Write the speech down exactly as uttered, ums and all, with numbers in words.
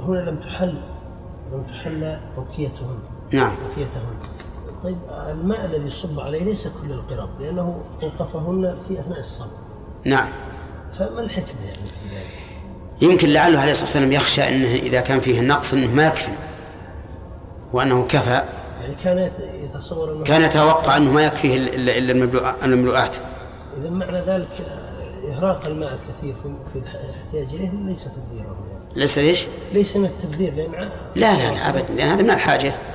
هنا لم تحل لم تحل أوكيتهن. نعم. أوكيتهن. طيب الماء الذي يصب عليه ليس كل القرب لأنه أوقفهن في أثناء الصب. نعم. فما الحكمة يعني في ذلك؟ يمكن لعله عليه الصلاة والسلام يخشى أنه إذا كان فيه النقص أنه ما يكفي وأنه كفى، يعني كان يتصور أنه كان يتوقع أنه ما يكفيه إلا المملوءات. إذا معنى ذلك إهراق الماء الكثير في الاحتياج إليه ليس تبذيرا. ليس ليش؟ ليس من التبذير لأن لا لا لا أبدا، لأن هذا من الحاجة.